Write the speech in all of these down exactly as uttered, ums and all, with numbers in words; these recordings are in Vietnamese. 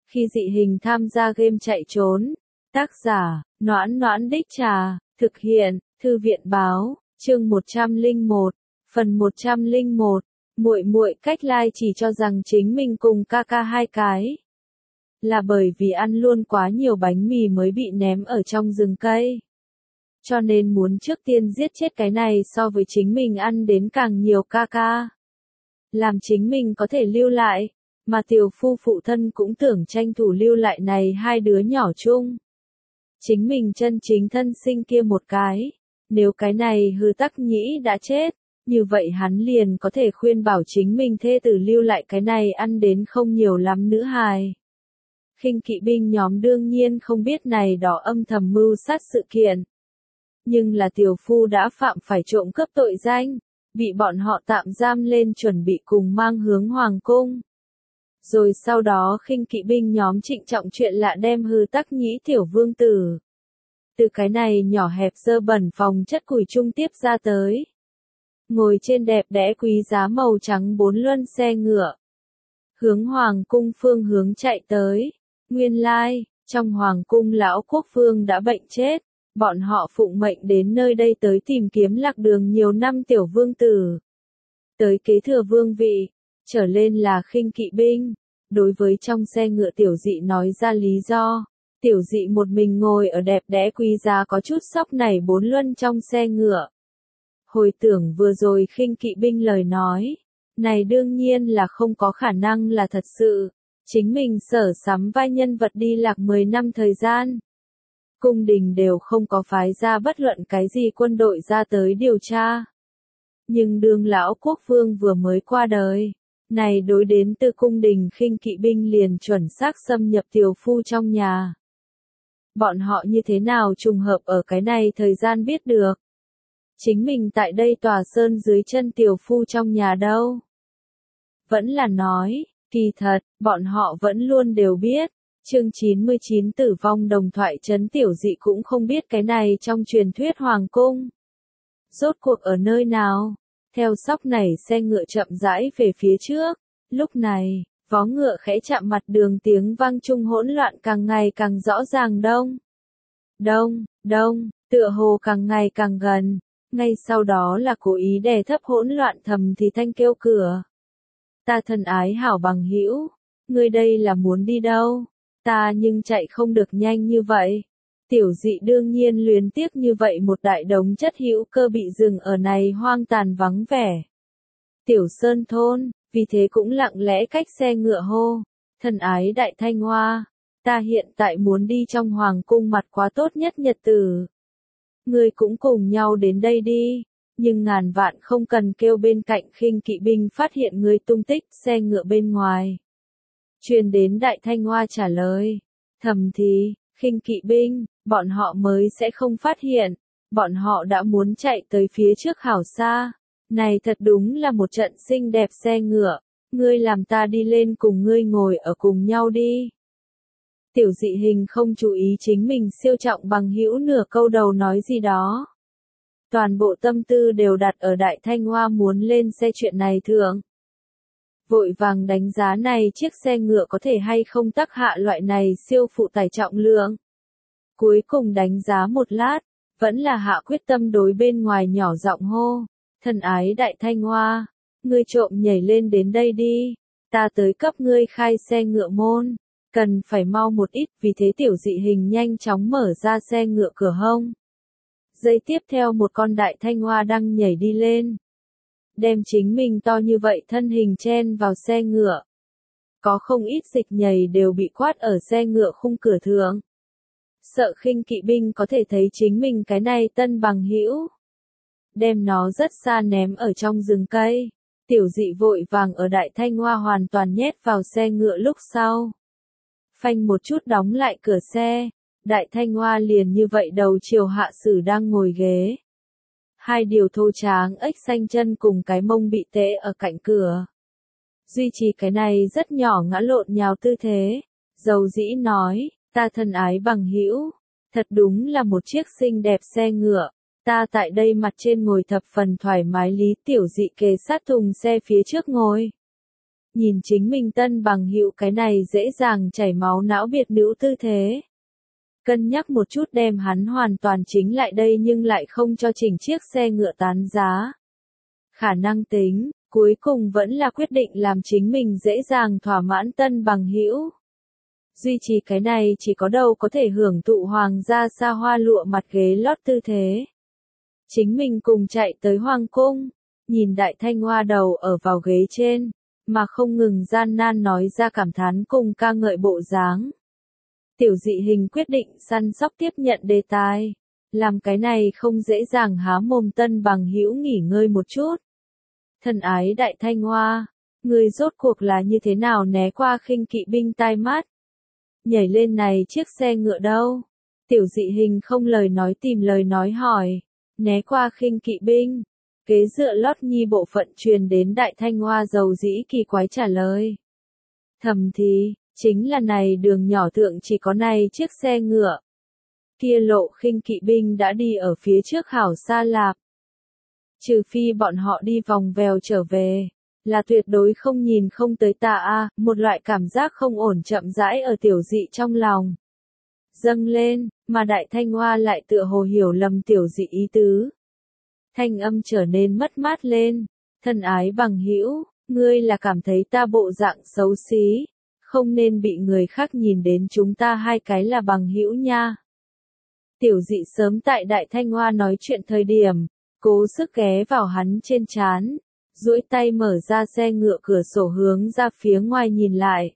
Khi dị hình tham gia game chạy trốn. Tác giả, Noãn Noãn Đích Trà, thực hiện, Thư viện Báo, chương một trăm lẻ một, phần một trăm lẻ một, muội muội cách lai chỉ cho rằng chính mình cùng ca ca hai cái. Là bởi vì ăn luôn quá nhiều bánh mì mới bị ném ở trong rừng cây. Cho nên muốn trước tiên giết chết cái này so với chính mình ăn đến càng nhiều ca ca. Làm chính mình có thể lưu lại, mà tiểu phu phụ thân cũng tưởng tranh thủ lưu lại này hai đứa nhỏ chung. Chính mình chân chính thân sinh kia một cái, nếu cái này hư tắc nhĩ đã chết, như vậy hắn liền có thể khuyên bảo chính mình thê tử lưu lại cái này ăn đến không nhiều lắm nữ hài. Khinh kỵ binh nhóm đương nhiên không biết này đó âm thầm mưu sát sự kiện. Nhưng là tiểu phu đã phạm phải trộm cướp tội danh, bị bọn họ tạm giam lên chuẩn bị cùng mang hướng hoàng cung. Rồi sau đó khinh kỵ binh nhóm trịnh trọng chuyện lạ đem hư tắc nhĩ tiểu vương tử. Từ cái này nhỏ hẹp dơ bẩn phòng chất củi trung tiếp ra tới. Ngồi trên đẹp đẽ quý giá màu trắng bốn luân xe ngựa. Hướng hoàng cung phương hướng chạy tới. Nguyên lai, trong hoàng cung lão quốc vương đã bệnh chết. Bọn họ phụng mệnh đến nơi đây tới tìm kiếm lạc đường nhiều năm tiểu vương tử. Tới kế thừa vương vị, trở lên là khinh kỵ binh. Đối với trong xe ngựa tiểu dị nói ra lý do. Tiểu dị một mình ngồi ở đẹp đẽ quý giá có chút sóc nảy bốn luân trong xe ngựa. Hồi tưởng vừa rồi khinh kỵ binh lời nói. Này đương nhiên là không có khả năng là thật sự. Chính mình sở sắm vai nhân vật đi lạc mười năm thời gian. Cung đình đều không có phái ra bất luận cái gì quân đội ra tới điều tra. Nhưng đương lão quốc vương vừa mới qua đời. Này đối đến từ cung đình khinh kỵ binh liền chuẩn xác xâm nhập tiểu phu trong nhà. Bọn họ như thế nào trùng hợp ở cái này thời gian biết được. Chính mình tại đây tòa sơn dưới chân tiểu phu trong nhà đâu. Vẫn là nói, kỳ thật, bọn họ vẫn luôn đều biết. Chương chín mươi chín tử vong đồng thoại trấn tiểu dị cũng không biết cái này trong truyền thuyết hoàng cung. Rốt cuộc ở nơi nào? Theo sóc này xe ngựa chậm rãi về phía trước. Lúc này, vó ngựa khẽ chạm mặt đường tiếng vang chung hỗn loạn càng ngày càng rõ ràng đông. Đông, đông, tựa hồ càng ngày càng gần. Ngay sau đó là cố ý đè thấp hỗn loạn thầm thì thanh kêu cửa. Ta thân ái hảo bằng hữu, ngươi đây là muốn đi đâu? Ta nhưng chạy không được nhanh như vậy. Tiểu dị đương nhiên luyến tiếc như vậy một đại đống chất hữu cơ bị dừng ở này hoang tàn vắng vẻ. Tiểu sơn thôn, vì thế cũng lặng lẽ cách xe ngựa hô. Thân ái đại thanh hoa, ta hiện tại muốn đi trong hoàng cung mặt quá tốt nhất nhật tử. Ngươi cũng cùng nhau đến đây đi, nhưng ngàn vạn không cần kêu bên cạnh khinh kỵ binh phát hiện ngươi tung tích xe ngựa bên ngoài. Truyền đến đại thanh hoa trả lời, thầm thì, khinh kỵ binh, bọn họ mới sẽ không phát hiện, bọn họ đã muốn chạy tới phía trước hảo xa. Này thật đúng là một trận xinh đẹp xe ngựa, ngươi làm ta đi lên cùng ngươi ngồi ở cùng nhau đi. Tiểu dị hình không chú ý chính mình siêu trọng bằng hữu nửa câu đầu nói gì đó. Toàn bộ tâm tư đều đặt ở đại thanh hoa muốn lên xe chuyện này thượng. Vội vàng đánh giá này chiếc xe ngựa có thể hay không tác hạ loại này siêu phụ tải trọng lượng. Cuối cùng đánh giá một lát, vẫn là hạ quyết tâm đối bên ngoài nhỏ giọng hô. Thân ái đại thanh hoa, ngươi trộm nhảy lên đến đây đi, ta tới cấp ngươi khai xe ngựa môn, cần phải mau một ít vì thế tiểu dị hình nhanh chóng mở ra xe ngựa cửa hông. Giây tiếp theo một con đại thanh hoa đang nhảy đi lên. Đem chính mình to như vậy thân hình chen vào xe ngựa. Có không ít dịch nhảy đều bị quát ở xe ngựa khung cửa thượng. Sợ khinh kỵ binh có thể thấy chính mình cái này tân bằng hữu. Đem nó rất xa ném ở trong rừng cây. Tiểu dị vội vàng ở đại thanh hoa hoàn toàn nhét vào xe ngựa lúc sau. Phanh một chút đóng lại cửa xe. Đại thanh hoa liền như vậy đầu chiều hạ sử đang ngồi ghế. Hai điều thô tráng ếch xanh chân cùng cái mông bị tễ ở cạnh cửa. Duy trì cái này rất nhỏ ngã lộn nhào tư thế. Dầu dĩ nói, ta thân ái bằng hữu, thật đúng là một chiếc xinh đẹp xe ngựa. Ta tại đây mặt trên ngồi thập phần thoải mái lý tiểu dị kề sát thùng xe phía trước ngồi. nhìn chính mình tân bằng hữu cái này dễ dàng chảy máu não biệt nữ tư thế. Cân nhắc một chút đem hắn hoàn toàn chính lại đây nhưng lại không cho chỉnh chiếc xe ngựa tán giá. Khả năng tính, cuối cùng vẫn là quyết định làm chính mình dễ dàng thỏa mãn tân bằng hữu. Duy trì cái này chỉ có đâu có thể hưởng thụ hoàng gia xa hoa lụa mặt ghế lót tư thế. Chính mình cùng chạy tới hoàng cung, nhìn đại thanh hoa đầu ở vào ghế trên, mà không ngừng gian nan nói ra cảm thán cùng ca ngợi bộ dáng. Tiểu dị hình quyết định săn sóc tiếp nhận đề tài, làm cái này không dễ dàng há mồm tân bằng hữu nghỉ ngơi một chút. Thân ái đại thanh hoa, người rốt cuộc là như thế nào né qua khinh kỵ binh tai mắt? Nhảy lên này chiếc xe ngựa đâu? Tiểu dị hình không lời nói tìm lời nói hỏi, né qua khinh kỵ binh. Kế dựa lót nhi bộ phận truyền đến đại thanh hoa dầu dĩ kỳ quái trả lời. Thầm thì, chính là này đường nhỏ thượng chỉ có này chiếc xe ngựa. Kia lộ khinh kỵ binh đã đi ở phía trước hảo xa lạp. Trừ phi bọn họ đi vòng vèo trở về, là tuyệt đối không nhìn không tới ta a, một loại cảm giác không ổn chậm rãi ở tiểu dị trong lòng. Dâng lên, mà đại thanh hoa lại tựa hồ hiểu lầm tiểu dị ý tứ. Thanh âm trở nên mất mát lên, thân ái bằng hữu, ngươi là cảm thấy ta bộ dạng xấu xí, không nên bị người khác nhìn đến chúng ta hai cái là bằng hữu nha. Tiểu dị sớm tại đại thanh hoa nói chuyện thời điểm, cố sức ghé vào hắn trên trán, duỗi tay mở ra xe ngựa cửa sổ hướng ra phía ngoài nhìn lại.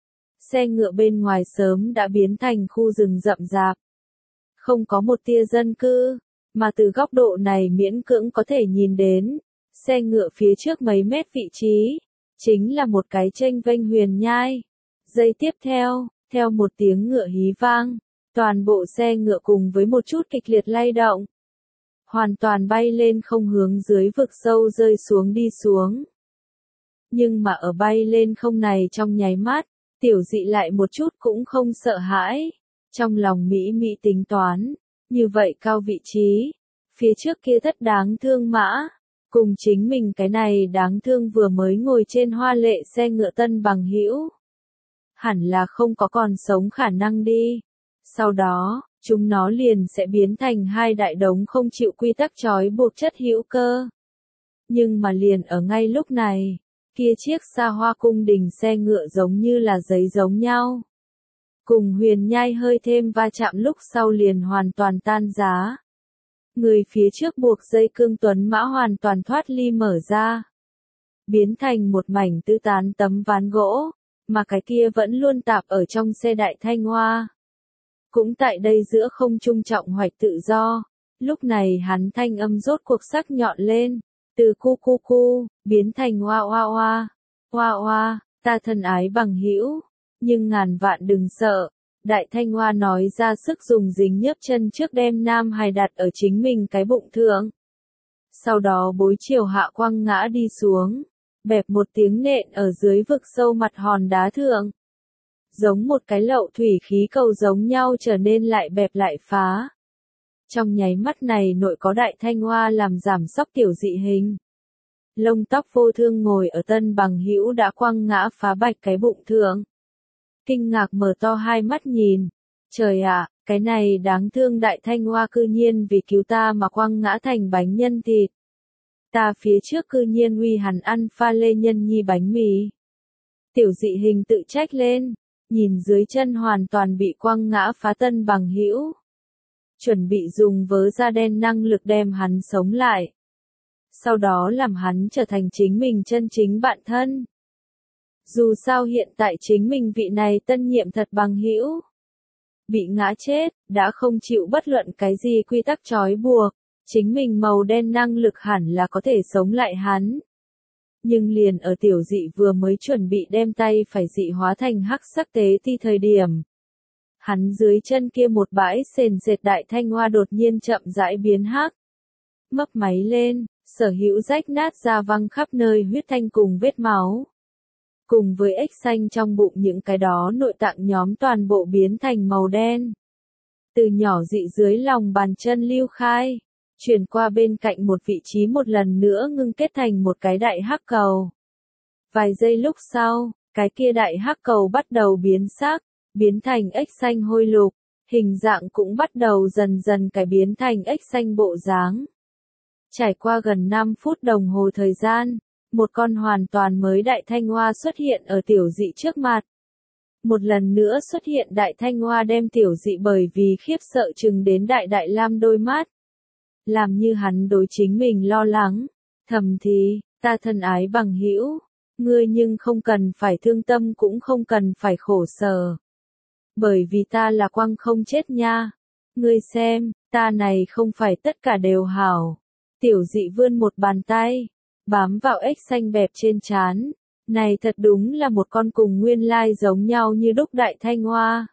Xe ngựa bên ngoài sớm đã biến thành khu rừng rậm rạp. Không có một tia dân cư, mà từ góc độ này miễn cưỡng có thể nhìn đến, xe ngựa phía trước mấy mét vị trí, chính là một cái chênh vênh huyền nhai. Giây tiếp theo, theo một tiếng ngựa hí vang, toàn bộ xe ngựa cùng với một chút kịch liệt lay động. Hoàn toàn bay lên không hướng dưới vực sâu rơi xuống đi xuống. Nhưng mà ở bay lên không này trong nháy mắt, tiểu dị lại một chút cũng không sợ hãi. Trong lòng Mỹ Mỹ tính toán, như vậy cao vị trí, phía trước kia thất đáng thương mã, cùng chính mình cái này đáng thương vừa mới ngồi trên hoa lệ xe ngựa tân bằng hữu. Hẳn là không có còn sống khả năng đi. Sau đó, chúng nó liền sẽ biến thành hai đại đống không chịu quy tắc trói buộc chất hữu cơ. Nhưng mà liền ở ngay lúc này, kia chiếc xa hoa cung đình xe ngựa giống như là giấy giống nhau. Cùng huyền nhai hơi thêm va chạm lúc sau liền hoàn toàn tan giá. Người phía trước buộc dây cương tuấn mã hoàn toàn thoát ly mở ra. Biến thành một mảnh tứ tán tấm ván gỗ, mà cái kia vẫn luôn tạp ở trong xe đại thanh hoa. Cũng tại đây giữa không trung trọng hoạch tự do, lúc này hắn thanh âm rốt cuộc sắc nhọn lên, từ cu cu cu, biến thành hoa hoa hoa, hoa hoa, ta thân ái bằng hữu, nhưng ngàn vạn đừng sợ, đại thanh hoa nói ra sức dùng dính nhớp chân trước đem nam hài đặt ở chính mình cái bụng thượng. Sau đó bối chiều hạ quăng ngã đi xuống, bẹp một tiếng nện ở dưới vực sâu mặt hòn đá thượng. Giống một cái lậu thủy khí cầu giống nhau trở nên lại bẹp lại phá. Trong nháy mắt này nội có đại thanh hoa làm giảm sóc tiểu dị hình. Lông tóc vô thương ngồi ở tân bằng hữu đã quăng ngã phá bạch cái bụng thượng. Kinh ngạc mở to hai mắt nhìn. Trời ạ, cái này đáng thương đại thanh hoa cư nhiên vì cứu ta mà quăng ngã thành bánh nhân thịt. Ta phía trước cư nhiên uy hắn ăn pha lê nhân nhi bánh mì. Tiểu dị hình tự trách lên. Nhìn dưới chân hoàn toàn bị quăng ngã phá tân bằng hữu. Chuẩn bị dùng vớ da đen năng lực đem hắn sống lại. Sau đó làm hắn trở thành chính mình chân chính bạn thân. Dù sao hiện tại chính mình vị này tân nhiệm thật bằng hữu. Bị ngã chết, đã không chịu bất luận cái gì quy tắc trói buộc. Chính mình màu đen năng lực hẳn là có thể sống lại hắn. Nhưng liền ở tiểu dị vừa mới chuẩn bị đem tay phải dị hóa thành hắc sắc tế ti thời điểm. Hắn dưới chân kia một bãi sền sệt đại thanh hoa đột nhiên chậm rãi biến hắc. Mấp máy lên, sở hữu rách nát ra văng khắp nơi huyết thanh cùng vết máu. Cùng với ếch xanh trong bụng những cái đó nội tạng nhóm toàn bộ biến thành màu đen. Từ nhỏ dị dưới lòng bàn chân lưu khai. Chuyển qua bên cạnh một vị trí một lần nữa ngưng kết thành một cái đại hắc cầu. Vài giây lúc sau, cái kia đại hắc cầu bắt đầu biến sắc, biến thành ếch xanh hôi lục, hình dạng cũng bắt đầu dần dần cải biến thành ếch xanh bộ dáng. Trải qua gần năm phút đồng hồ thời gian, một con hoàn toàn mới đại thanh hoa xuất hiện ở tiểu dị trước mặt. Một lần nữa xuất hiện đại thanh hoa đem tiểu dị bởi vì khiếp sợ chừng đến đại đại lam đôi mắt. Làm như hắn đối chính mình lo lắng, thầm thì, ta thân ái bằng hữu, ngươi nhưng không cần phải thương tâm cũng không cần phải khổ sở. Bởi vì ta là quăng không chết nha. Ngươi xem, ta này không phải tất cả đều hảo. Tiểu dị vươn một bàn tay, bám vào ếch xanh bẹp trên trán. Này thật đúng là một con cùng nguyên lai giống nhau như đúc đại thanh hoa.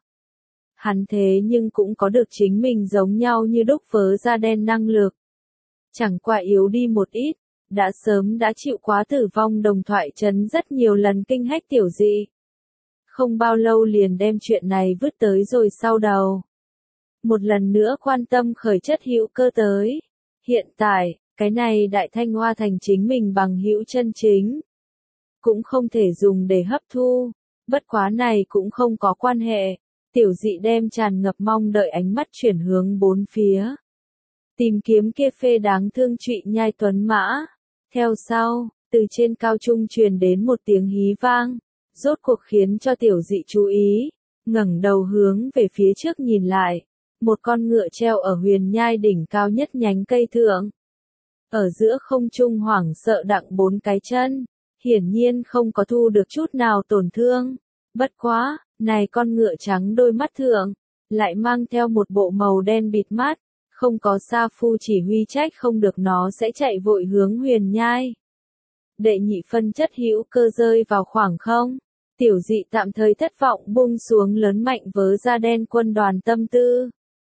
Hắn thế nhưng cũng có được chính mình giống nhau như đúc vớ da đen năng lực. Chẳng qua yếu đi một ít, đã sớm đã chịu quá tử vong đồng thoại trấn rất nhiều lần kinh hách tiểu dị. Không bao lâu liền đem chuyện này vứt tới rồi sau đầu. Một lần nữa quan tâm khởi chất hữu cơ tới. Hiện tại, cái này đại thanh hoa thành chính mình bằng hữu chân chính. Cũng không thể dùng để hấp thu, bất quá này cũng không có quan hệ. Tiểu dị đem tràn ngập mong đợi ánh mắt chuyển hướng bốn phía. Tìm kiếm kia phê đáng thương trụy nhai tuấn mã. Theo sau, từ trên cao trung truyền đến một tiếng hí vang, rốt cuộc khiến cho tiểu dị chú ý, ngẩng đầu hướng về phía trước nhìn lại. Một con ngựa treo ở huyền nhai đỉnh cao nhất nhánh cây thượng. Ở giữa không trung hoảng sợ đặng bốn cái chân, hiển nhiên không có thu được chút nào tổn thương. Bất quá, này con ngựa trắng đôi mắt thượng, lại mang theo một bộ màu đen bịt mắt, không có sa phu chỉ huy trách không được nó sẽ chạy vội hướng huyền nhai. Đệ nhị phân chất hữu cơ rơi vào khoảng không, tiểu dị tạm thời thất vọng buông xuống lớn mạnh vớ da đen quân đoàn tâm tư.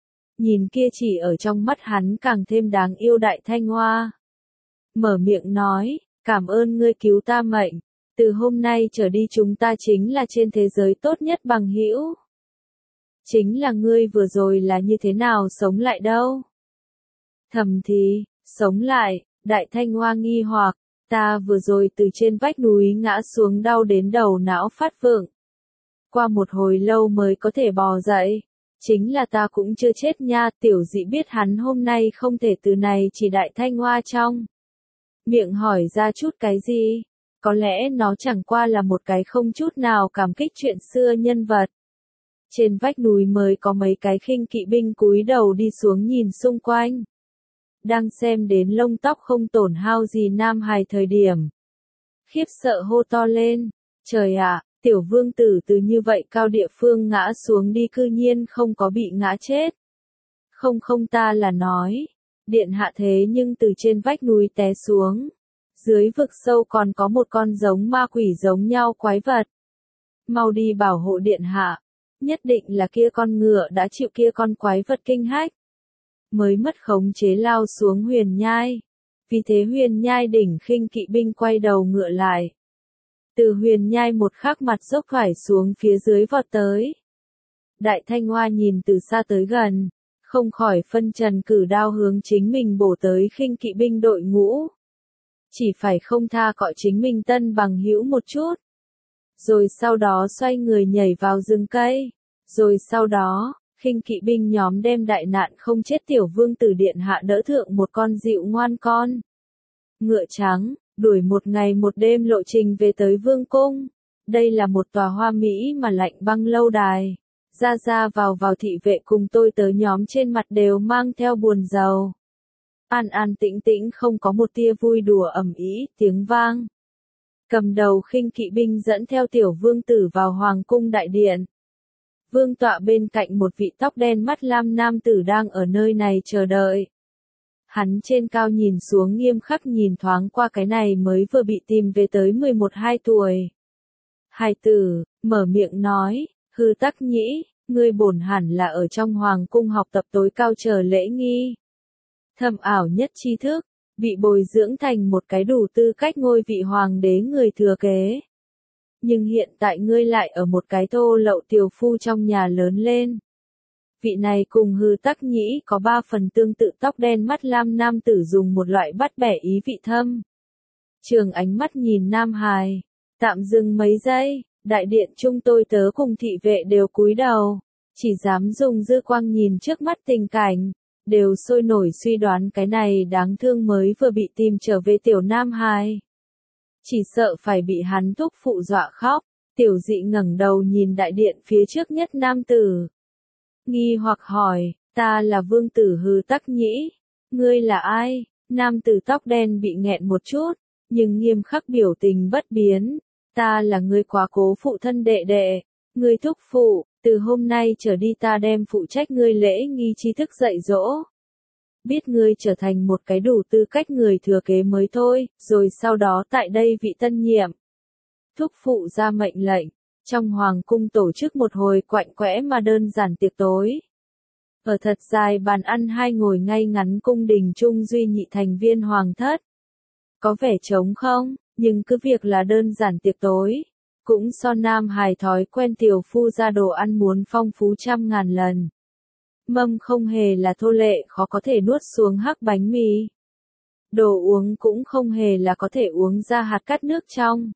Nhìn kia chỉ ở trong mắt hắn càng thêm đáng yêu đại thanh hoa. Mở miệng nói, cảm ơn ngươi cứu ta mệnh, từ hôm nay trở đi chúng ta chính là trên thế giới tốt nhất bằng hữu. Chính là ngươi vừa rồi là như thế nào sống lại đâu? Thầm thì, sống lại, đại thanh hoa nghi hoặc, ta vừa rồi từ trên vách núi ngã xuống đau đến đầu não phát vượng. Qua một hồi lâu mới có thể bò dậy. Chính là ta cũng chưa chết nha, tiểu dị biết hắn hôm nay không thể từ này chỉ đại thanh hoa trong. Miệng hỏi ra chút cái gì? Có lẽ nó chẳng qua là một cái không chút nào cảm kích chuyện xưa nhân vật. Trên vách núi mới có mấy cái khinh kỵ binh cúi đầu đi xuống nhìn xung quanh. Đang xem đến lông tóc không tổn hao gì nam hài thời điểm. Khiếp sợ hô to lên, trời ạ, tiểu vương tử từ như vậy cao địa phương ngã xuống đi cư nhiên không có bị ngã chết. Không không ta là nói, điện hạ thế nhưng từ trên vách núi té xuống. Dưới vực sâu còn có một con giống ma quỷ giống nhau quái vật. Mau đi bảo hộ điện hạ. Nhất định là kia con ngựa đã chịu kia con quái vật kinh hách. Mới mất khống chế lao xuống huyền nhai. Vì thế huyền nhai đỉnh khinh kỵ binh quay đầu ngựa lại. Từ huyền nhai một khắc mặt dốc phải xuống phía dưới vọt tới. Đại thanh hoa nhìn từ xa tới gần. Không khỏi phân trần cử đao hướng chính mình bổ tới khinh kỵ binh đội ngũ. Chỉ phải không tha cọ chính mình tân bằng hữu một chút. Rồi sau đó xoay người nhảy vào rừng cây. Rồi sau đó, khinh kỵ binh nhóm đem đại nạn không chết tiểu vương tử điện hạ đỡ thượng một con dịu ngoan con. Ngựa trắng, đuổi một ngày một đêm lộ trình về tới vương cung. Đây là một tòa hoa mỹ mà lạnh băng lâu đài. Ra ra vào vào thị vệ cùng tôi tới nhóm trên mặt đều mang theo buồn rầu. An an tĩnh tĩnh không có một tia vui đùa ầm ĩ, tiếng vang. Cầm đầu khinh kỵ binh dẫn theo tiểu vương tử vào hoàng cung đại điện. Vương tọa bên cạnh một vị tóc đen mắt lam nam tử đang ở nơi này chờ đợi. Hắn trên cao nhìn xuống nghiêm khắc nhìn thoáng qua cái này mới vừa bị tìm về tới mười một hai tuổi. Hài tử, mở miệng nói, hư tắc nhĩ, ngươi bổn hẳn là ở trong hoàng cung học tập tối cao chờ lễ nghi. Thâm ảo nhất tri thức, bị bồi dưỡng thành một cái đủ tư cách ngôi vị hoàng đế người thừa kế. Nhưng hiện tại ngươi lại ở một cái thô lậu tiểu phu trong nhà lớn lên. Vị này cùng hư tắc nhĩ có ba phần tương tự tóc đen mắt lam nam tử dùng một loại bắt bẻ ý vị thâm. Trường ánh mắt nhìn nam hài, Tạm dừng mấy giây, đại điện chung tôi tớ cùng thị vệ đều cúi đầu, chỉ dám dùng dư quang nhìn trước mắt tình cảnh, đều sôi nổi suy đoán cái này đáng thương mới vừa bị tìm trở về tiểu Nam Hải. Chỉ sợ phải bị hắn thúc phụ dọa khóc, tiểu dị ngẩng đầu nhìn đại điện phía trước nhất nam tử. Nghi hoặc hỏi, ta là vương tử Hư Tắc Nhĩ, ngươi là ai? Nam tử tóc đen bị nghẹn một chút, nhưng nghiêm khắc biểu tình bất biến. Ta là ngươi quá cố phụ thân đệ đệ, ngươi thúc phụ, từ hôm nay trở đi ta đem phụ trách ngươi lễ nghi tri thức dạy dỗ. Biết ngươi trở thành một cái đủ tư cách người thừa kế mới thôi, rồi sau đó tại đây vị tân nhiệm. Thúc phụ ra mệnh lệnh, trong hoàng cung tổ chức một hồi quạnh quẽ mà đơn giản tiệc tối. Ở thật dài bàn ăn hai ngồi ngay ngắn cung đình chung duy nhị thành viên hoàng thất. Có vẻ trống không, nhưng cứ việc là đơn giản tiệc tối, cũng so Nam Hải thói quen tiểu phu ra đồ ăn muốn phong phú trăm ngàn lần. Mâm không hề là thô lệ khó có thể nuốt xuống hắc bánh mì. Đồ uống cũng không hề là có thể uống ra hạt cát nước trong.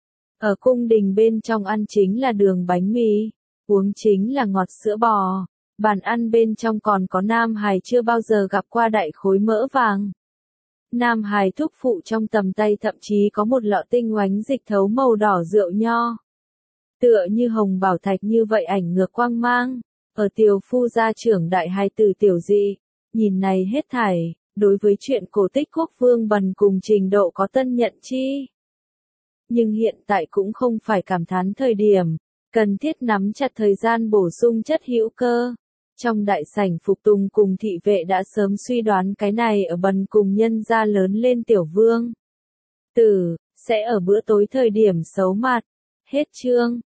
Ở cung đình bên trong ăn chính là đường bánh mì, uống chính là ngọt sữa bò. Bàn ăn bên trong còn có Nam Hải chưa bao giờ gặp qua đại khối mỡ vàng. Nam Hải thúc phụ trong tầm tay thậm chí có một lọ tinh oánh dịch thấu màu đỏ rượu nho. Tựa như hồng bảo thạch như vậy ảnh ngược quang mang. Ở tiểu phu gia trưởng đại hài tử tiểu dị, nhìn này hết thảy, đối với chuyện cổ tích quốc vương bần cùng trình độ có tân nhận chi. Nhưng hiện tại cũng không phải cảm thán thời điểm, cần thiết nắm chặt thời gian bổ sung chất hữu cơ. Trong đại sảnh phục tùng cùng thị vệ đã sớm suy đoán cái này ở bần cùng nhân gia lớn lên tiểu vương tử, sẽ ở bữa tối thời điểm xấu mặt. Hết chương.